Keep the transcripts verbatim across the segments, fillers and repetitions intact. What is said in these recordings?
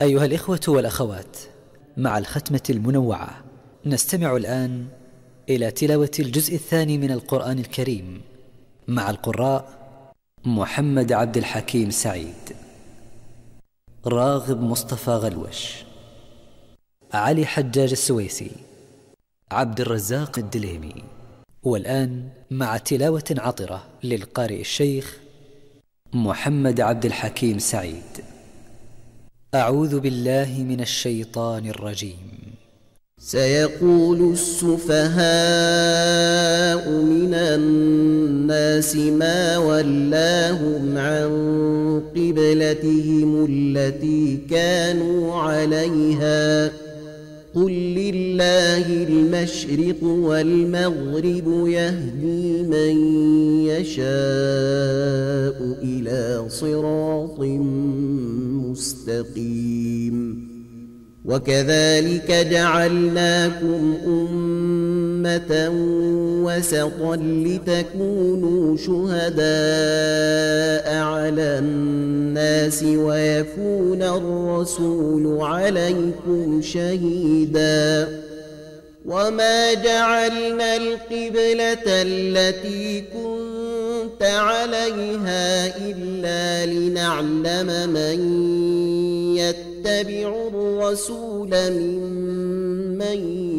أيها الإخوة والأخوات، مع الختمة المنوعة نستمع الآن إلى تلاوة الجزء الثاني من القرآن الكريم مع القراء محمد عبد الحكيم سعيد، راغب مصطفى غلوش، علي حجاج السويسي، عبد الرزاق الدليمي. والآن مع تلاوة عطرة للقارئ الشيخ محمد عبد الحكيم سعيد. أعوذ بالله من الشيطان الرجيم. سيقول السفهاء من الناس ما ولاهم عن قبلتهم التي كانوا عليها قل لله المشرق والمغرب يهدي من يشاء إلى صراط مستقيم. وكذلك جعلناكم أمة وسطا لتكونوا شهداء على الناس ويكون الرسول عليكم شهيدا. وما جعلنا القبلة التي كنت عليها إلا لنعلم من يتبع الرسول ممن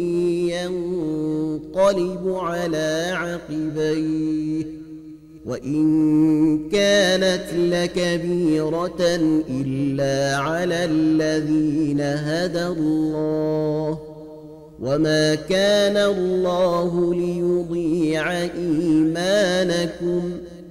ينقلب على عقبيه وإن كانت لكبيرة إلا على الذين هدى الله وما كان الله ليضيع إيمانكم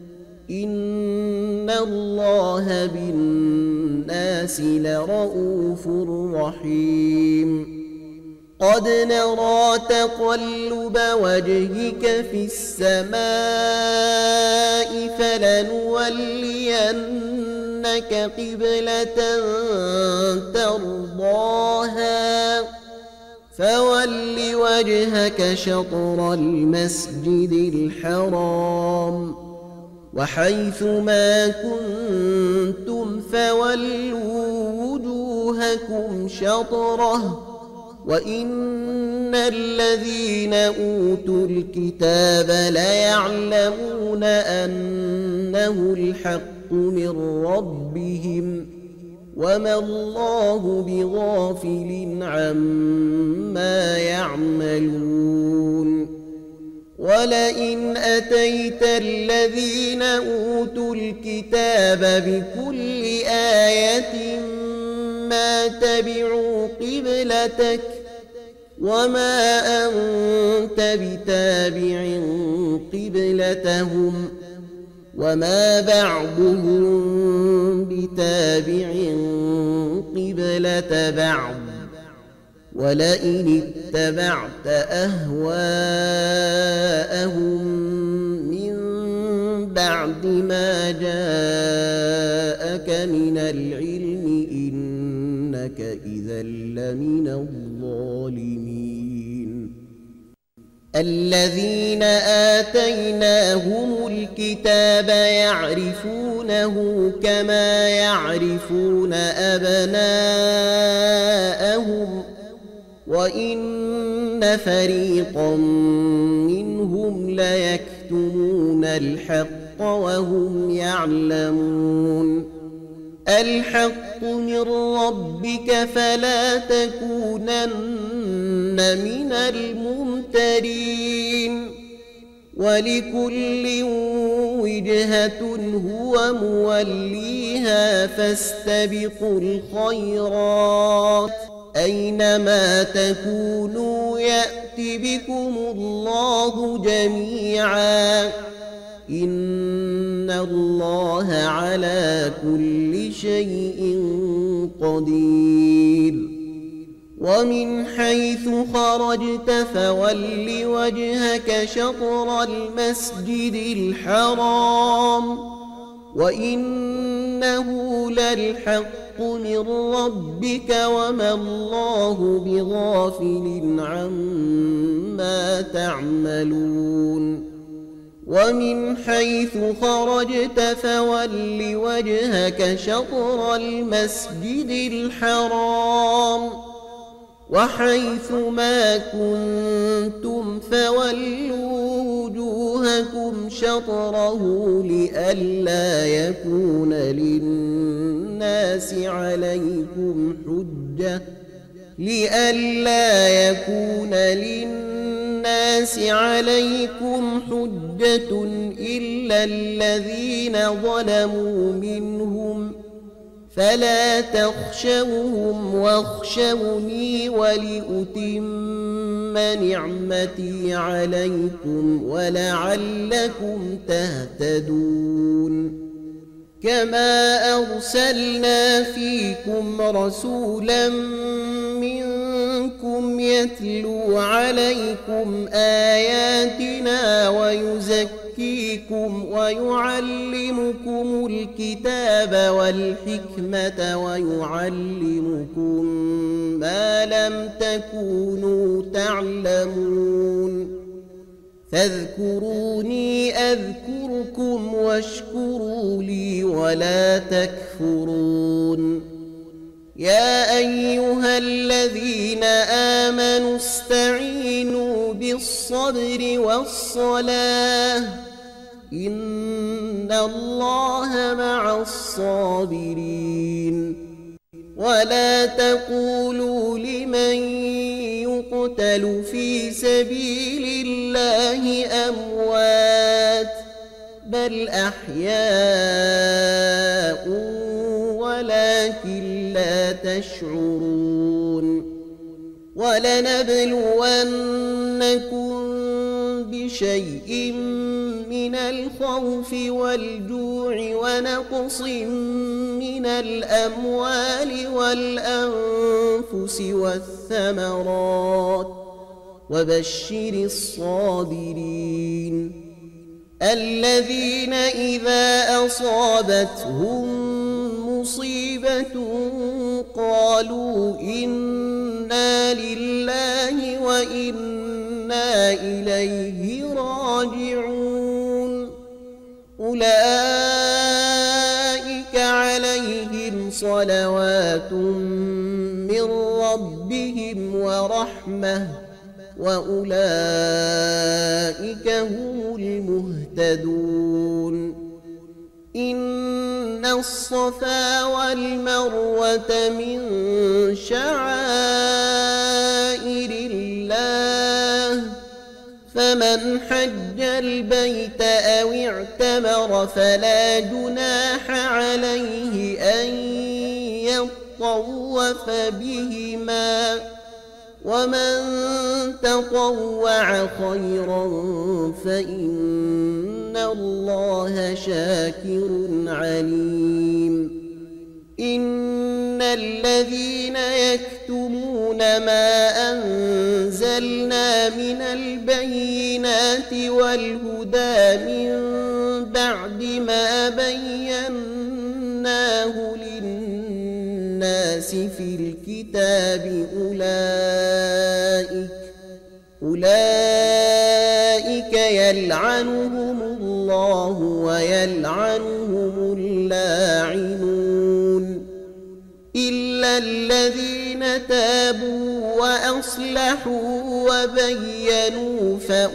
إن الله بالناس لرؤوف رحيم. قد نرى تقلب وجهك في السماء فلنولينك قبلة ترضاها فول وجهك شطر المسجد الحرام وحيث ما كنتم فولوا وجوهكم شطره وإن الذين أوتوا الكتاب ليعلمون أنه الحق من ربهم وما الله بغافل عما يعملون. ولئن أتيت الذين أوتوا الكتاب بكل آية ما تبعوا قبلتك وما أنت بتابع قبلتهم وما بعضهم بتابع قبلة بعض ولئن اتبعت أهواءهم من بعد ما جاءك من العلم إنك إذا لمن الظالمين. الذين آتيناهم الكتاب يعرفونه كما يعرفون أبناءهم وإن فريقا منهم ليكتمون الحق وهم يعلمون. الحق من ربك فلا تكونن من الممترين. ولكل وجهة هو موليها فاستبقوا الخيرات أينما تكونوا يأت بكم الله جميعا إن الله على كل شيء قدير. ومن حيث خرجت فول وجهك شطر المسجد الحرام وإنه للحق من ربك وما الله بغافل عما تعملون. ومن حيث خرجت فول وجهك شطر المسجد الحرام وحيث ما كنتم فولوا وجوهكم شطره لئلا يكون للناس عليكم حجة لئلا يكون للناس عليكم حجة إلا الذين ظلموا منهم فلا تخشوهم واخشوني ولأتم نعمتي عليكم ولعلكم تهتدون كما أرسلنا فيكم رسولا منكم يتلو عليكم آياتنا ويزكيكم ويعلمكم الكتاب والحكمة ويعلمكم ما لم تكونوا تعلمون فاذكروني أذكركم واشكروا لي ولا تكفرون يا أيها الذين آمنوا استعينوا بالصبر والصلاة إن الله مع الصابرين ولا تقولوا لمن يقتل في سبيل الله أموات بل أحياء ولكن لا تشعرون ولنبلونكم بشيء من الخوف والجوع ونقص من الأموال والأنفس والثمرات وبشر الصابرين الذين إذا أصابتهم مصيبة قالوا إنا لله وإنا إليه راجعون أولئك عليهم صلوات من ربهم ورحمة وأولئك هم المهتدون إن الصفا والمروة من شعائر الله فمن حج البيت أو اعتمر فلا جناح عليه أن يطوف بهما ومن تطوع خيرا فإن الله شاكر عليم إن الذين يكتمون ما أنزلنا من البينات والهدى من بعد ما بيناه للناس في الكتاب أولئك أولئك يلعنهم الله ويلعنهم اللاعنون إلا الذين تابوا وأصلحوا وبينوا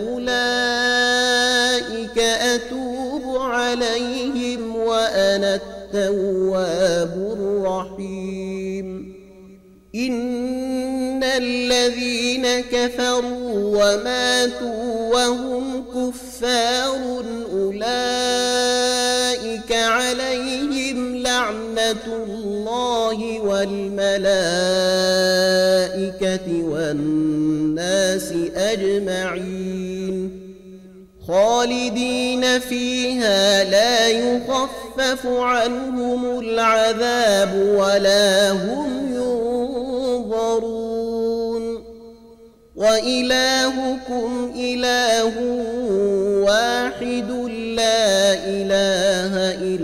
فأولئك أتوب عليهم وأنا التواب الرحيم إن الذين كفروا وماتوا وهم كفار أولئك عليهم لعنة الله والملائكة والناس أجمعين خالدين فيها لا يخفف عنهم العذاب ولا هم ينظرون وإلهكم إله واحد لا إله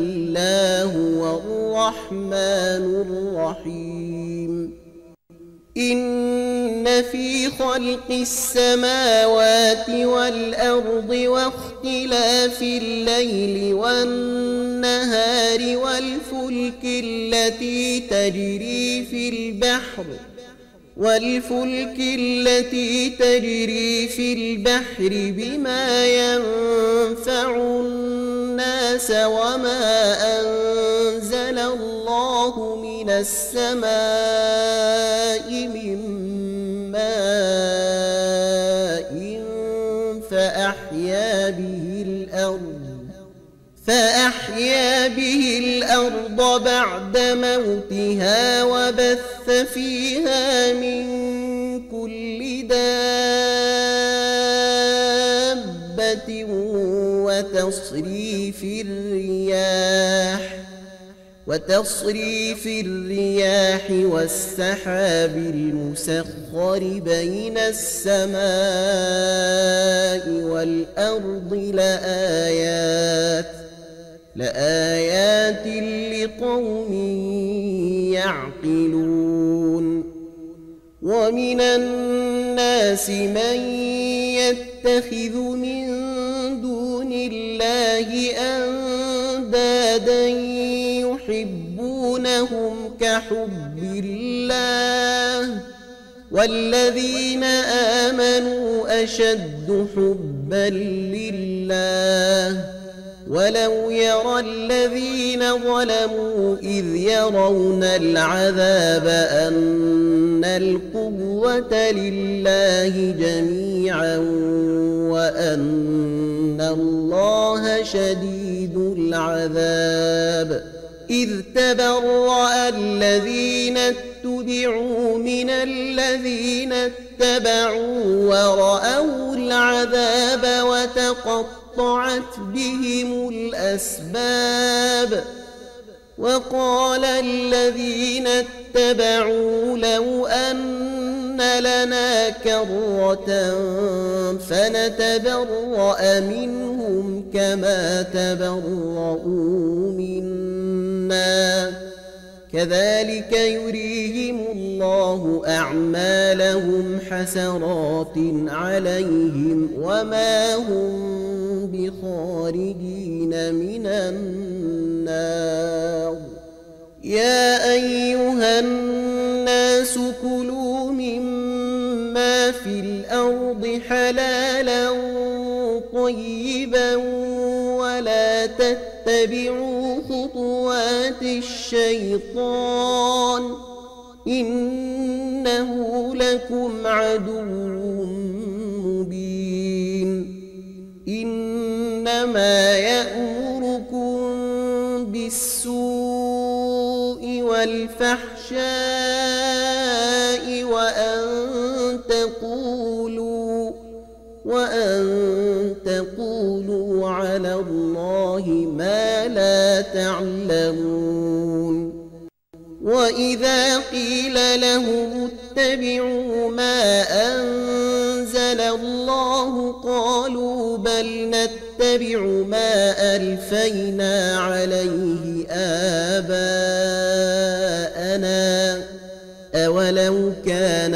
إلا هو الرحمن الرحيم إن في خلق السماوات والأرض واختلاف الليل والنهار والفلك التي تجري في البحر والفلك التي تجري في البحر بما ينفع الناس وما أنزل الله من السماء من ماء فأحيا به الأرض فأحيا به الأرض بعد موتها وبث فيها من كل دابة وتصريف الرياح وتصريف الرياح والسحاب المسخر بين السماء والأرض لآيات لآيات لقوم يعقلون ومن الناس من يتخذ من دون الله أندادا يحبونهم كحب الله والذين آمنوا أشد حبا لله ولو يرى الذين ظلموا إذ يرون العذاب أن القوة لله جميعا وأن الله شديد العذاب إذ تبرأ الذين اتبعوا من الذين اتبعوا ورأوا العذاب وتقطعوا قطعت بهم الأسباب وقال الذين اتبعوا لو أن لنا كرة فنتبرأ منهم كما تبرؤوا منا كذلك يريهم الله أعمالهم حسرات عليهم وما هم بخارجين من النار يا أيها الناس كلوا مما في الأرض حلالا طيبا ولا تتبعوا خطوات الشيطان إنه لكم عدو مبين إنما يأمركم بالسوء والفحشاء وأن تقولوا وأن تقولوا على الله ما لا تعلمون وإذا قيل لهم اتبعوا ما أنزل الله قالوا بل نتبع ما ألفينا عليه آباءنا أولو كان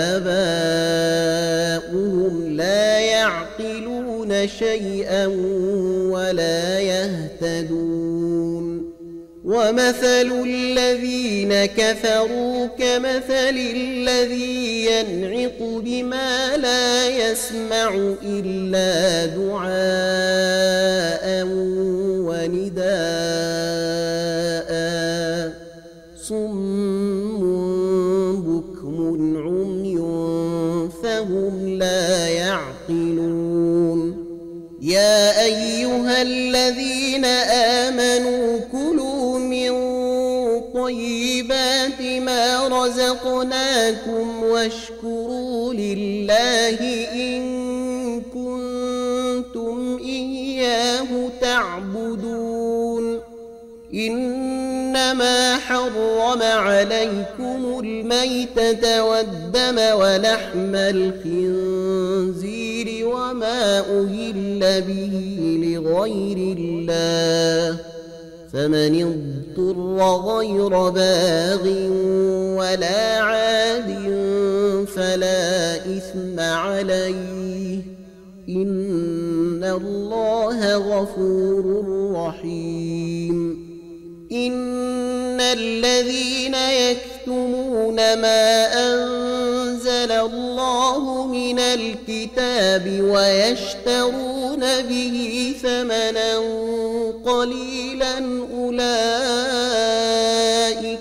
آباؤهم لا يعقلون شيئا ولا يهتدون ومثل الذين كفروا كمثل الذي ينعق بما لا يسمع إلا دعاء ونداء صم بكم عمي فهم لا يعقلون يا أيها الذين آمنوا كلوا من طيبات ما رزقناكم واشكروا لله إن كنتم إياه تعبدون إنما حرم عليكم الميتة والدم ولحم الخنزير وما أهل به لغير الله فمن اضطر غير باغ ولا عاد فلا إثم عليه إن الله غفور رحيم إن الذين يكتمون ما أنزل الله من الكتاب ويشترون به ثمنا قليلا أولئك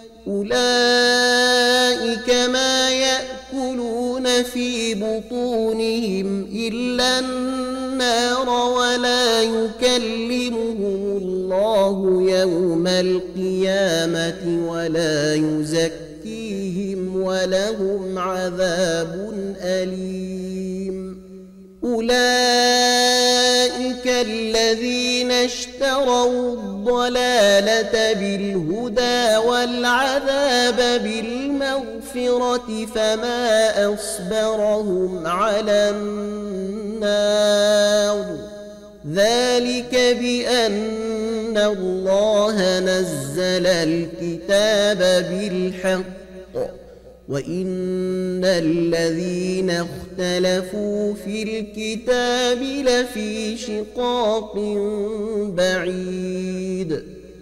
أولئك ما يأكلون في بطونهم إلا النار ولا يكلمهم الله يوم القيامة ولا يزكيهم ولهم عذاب أليم أولئك الذين اشتروا الضلالة بالهدى والعذاب بالمغفرة فما أصبرهم على النار ذلك بأن الله نزل الكتاب بالحق وإن الذين اختلفوا في الكتاب لفي شقاق بعيد.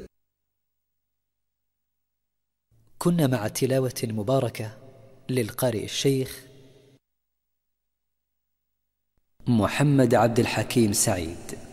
كنا مع التلاوة المباركة للقارئ الشيخ محمد عبد الحكيم سعيد.